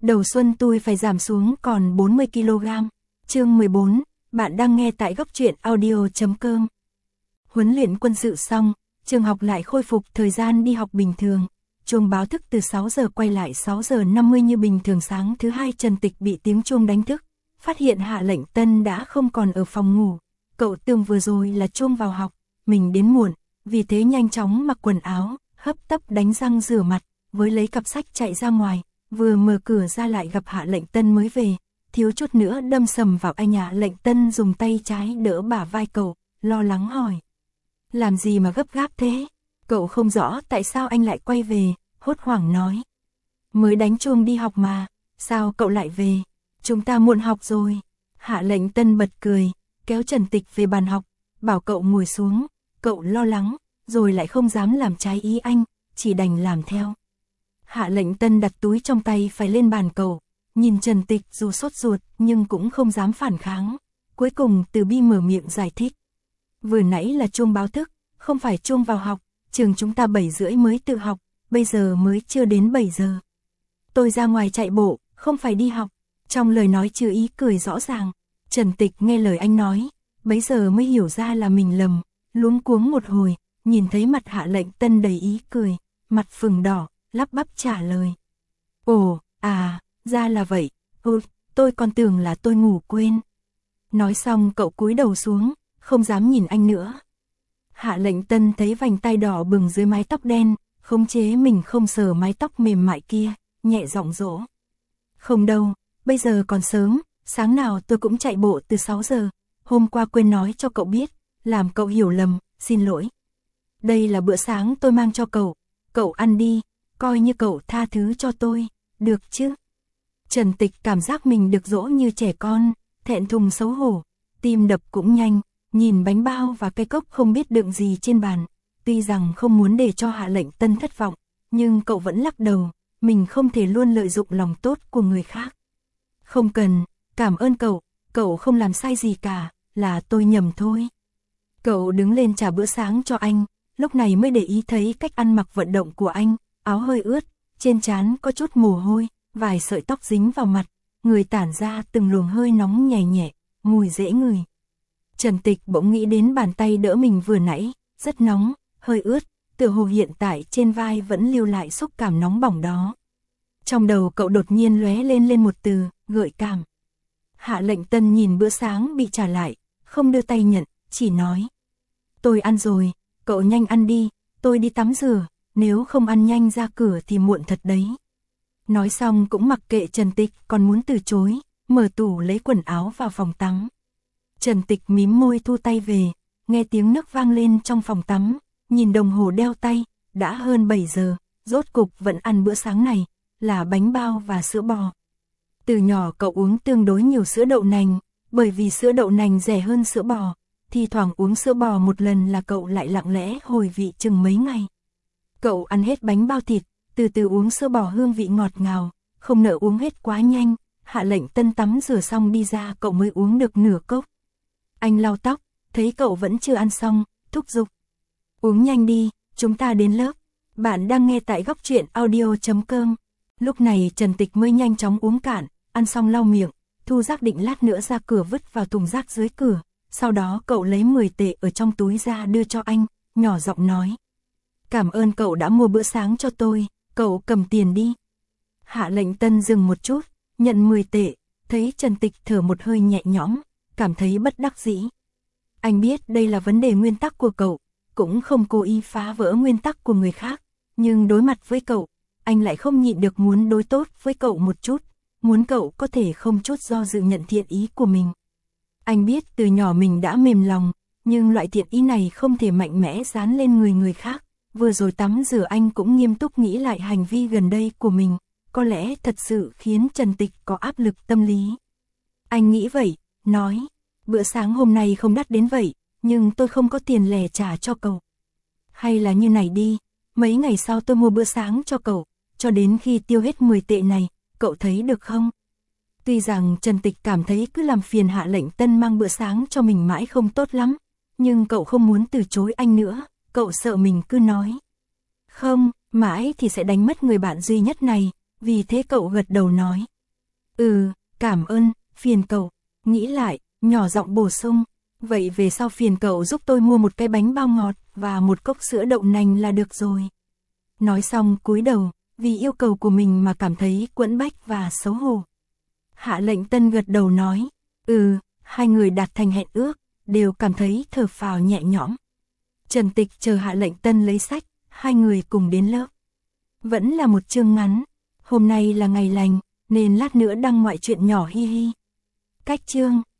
Đầu xuân tôi phải giảm xuống còn 40 kg. Chương 14, bạn đang nghe tại góc truyện audio.com. Huấn luyện quân sự xong, trường học lại khôi phục thời gian đi học bình thường. Chuông báo thức từ 6 giờ quay lại 6 giờ 50 như bình thường. Sáng thứ hai Trần Tịch bị tiếng chuông đánh thức, phát hiện Hạ Lệnh Tân đã không còn ở phòng ngủ. Cậu tưởng vừa rồi là chuông vào học, mình đến muộn, vì thế nhanh chóng mặc quần áo, hấp tấp đánh răng rửa mặt, với lấy cặp sách chạy ra ngoài. Vừa mở cửa ra lại gặp Hạ Lệnh Tân mới về, thiếu chút nữa đâm sầm vào anh. Hạ Lệnh Tân dùng tay trái đỡ bả vai cậu, lo lắng hỏi. Làm gì mà gấp gáp thế? Cậu không rõ tại sao anh lại quay về, hốt hoảng nói. Mới đánh chuông đi học mà, sao cậu lại về? Chúng ta muộn học rồi. Hạ Lệnh Tân bật cười, kéo Trần Tịch về bàn học, bảo cậu ngồi xuống. Cậu lo lắng, rồi lại không dám làm trái ý anh, chỉ đành làm theo. Hạ Lệnh Tân đặt túi trong tay phải lên bàn cậu, nhìn Trần Tịch dù sốt ruột nhưng cũng không dám phản kháng. Cuối cùng Từ Bi mở miệng giải thích. Vừa nãy là chuông báo thức, không phải chuông vào học, trường chúng ta 7 rưỡi mới tự học, bây giờ mới chưa đến 7 giờ. Tôi ra ngoài chạy bộ, không phải đi học. Trong lời nói chứa ý cười rõ ràng. Trần Tịch nghe lời anh nói, bấy giờ mới hiểu ra là mình lầm, luống cuống một hồi, nhìn thấy mặt Hạ Lệnh Tân đầy ý cười, mặt phừng đỏ, lắp bắp trả lời. Ồ, ra là vậy, tôi còn tưởng là tôi ngủ quên. Nói xong cậu cúi đầu xuống, không dám nhìn anh nữa. Hạ Lệnh Tân thấy vành tai đỏ bừng dưới mái tóc đen, khống chế mình không sờ mái tóc mềm mại kia, nhẹ giọng dỗ. Không đâu, bây giờ còn sớm, sáng nào tôi cũng chạy bộ từ 6 giờ, hôm qua quên nói cho cậu biết, làm cậu hiểu lầm, xin lỗi. Đây là bữa sáng tôi mang cho cậu ăn đi, coi như cậu tha thứ cho tôi, được chứ? Trần Tịch cảm giác mình được dỗ như trẻ con, thẹn thùng xấu hổ, tim đập cũng nhanh, nhìn bánh bao và cây cốc không biết đựng gì trên bàn. Tuy rằng không muốn để cho Hạ Lệnh Tân thất vọng, nhưng cậu vẫn lắc đầu, mình không thể luôn lợi dụng lòng tốt của người khác. Không cần, cảm ơn cậu không làm sai gì cả, là tôi nhầm thôi. Cậu đứng lên trả bữa sáng cho anh, lúc này mới để ý thấy cách ăn mặc vận động của anh, áo hơi ướt, trên trán có chút mồ hôi, vài sợi tóc dính vào mặt, người tản ra từng luồng hơi nóng nhẹ nhẹ, mùi dễ ngửi. Trần Tịch bỗng nghĩ đến bàn tay đỡ mình vừa nãy, rất nóng, hơi ướt, tựa hồ hiện tại trên vai vẫn lưu lại xúc cảm nóng bỏng đó. Trong đầu cậu đột nhiên lóe lên một từ, gợi cảm. Hạ Lệnh Tân nhìn bữa sáng bị trả lại, không đưa tay nhận, chỉ nói. Tôi ăn rồi, cậu nhanh ăn đi, tôi đi tắm rửa, nếu không ăn nhanh ra cửa thì muộn thật đấy. Nói xong cũng mặc kệ Trần Tịch còn muốn từ chối, mở tủ lấy quần áo vào phòng tắm. Trần Tịch mím môi thu tay về, nghe tiếng nước vang lên trong phòng tắm, nhìn đồng hồ đeo tay, đã hơn 7 giờ, rốt cục vẫn ăn bữa sáng này, là bánh bao và sữa bò. Từ nhỏ cậu uống tương đối nhiều sữa đậu nành, bởi vì sữa đậu nành rẻ hơn sữa bò, thì thoảng uống sữa bò một lần là cậu lại lặng lẽ hồi vị chừng mấy ngày. Cậu ăn hết bánh bao thịt, từ từ uống sữa bò hương vị ngọt ngào, không nỡ uống hết quá nhanh. Hạ Lệnh Tân tắm rửa xong đi ra cậu mới uống được nửa cốc. Anh lau tóc, thấy cậu vẫn chưa ăn xong, thúc giục. Uống nhanh đi, chúng ta đến lớp. Bạn đang nghe tại góc truyện audio.com. Lúc này Trần Tịch mới nhanh chóng uống cạn, ăn xong lau miệng, thu rác định lát nữa ra cửa vứt vào thùng rác dưới cửa. Sau đó cậu lấy 10 tệ ở trong túi ra đưa cho anh, nhỏ giọng nói. Cảm ơn cậu đã mua bữa sáng cho tôi, cậu cầm tiền đi. Hạ Lệnh Tân dừng một chút, nhận 10 tệ, thấy Trần Tịch thở một hơi nhẹ nhõm, cảm thấy bất đắc dĩ. Anh biết đây là vấn đề nguyên tắc của cậu, cũng không cố ý phá vỡ nguyên tắc của người khác, nhưng đối mặt với cậu, anh lại không nhịn được muốn đối tốt với cậu một chút, muốn cậu có thể không chút do dự nhận thiện ý của mình. Anh biết từ nhỏ mình đã mềm lòng, nhưng loại thiện ý này không thể mạnh mẽ dán lên người khác. Vừa rồi tắm rửa anh cũng nghiêm túc nghĩ lại hành vi gần đây của mình, có lẽ thật sự khiến Trần Tịch có áp lực tâm lý. Anh nghĩ vậy, nói, bữa sáng hôm nay không đắt đến vậy, nhưng tôi không có tiền lẻ trả cho cậu. Hay là như này đi, mấy ngày sau tôi mua bữa sáng cho cậu, cho đến khi tiêu hết 10 tệ này, cậu thấy được không? Tuy rằng Trần Tịch cảm thấy cứ làm phiền Hạ Lệnh Tân mang bữa sáng cho mình mãi không tốt lắm, nhưng cậu không muốn từ chối anh nữa, cậu sợ mình cứ nói. Không, mãi thì sẽ đánh mất người bạn duy nhất này, vì thế cậu gật đầu nói, Cảm ơn, phiền cậu. Nghĩ lại, nhỏ giọng bổ sung. Vậy về sau phiền cậu giúp tôi mua một cái bánh bao ngọt và một cốc sữa đậu nành là được rồi. Nói xong cúi đầu, vì yêu cầu của mình mà cảm thấy quẫn bách và xấu hổ. Hạ Lệnh Tân gật đầu nói. Hai người đạt thành hẹn ước, đều cảm thấy thở phào nhẹ nhõm. Trần Tịch chờ Hạ Lệnh Tân lấy sách, hai người cùng đến lớp. Vẫn là một chương ngắn. Hôm nay là ngày lành, nên lát nữa đăng ngoại truyện nhỏ hi hi. Cách chương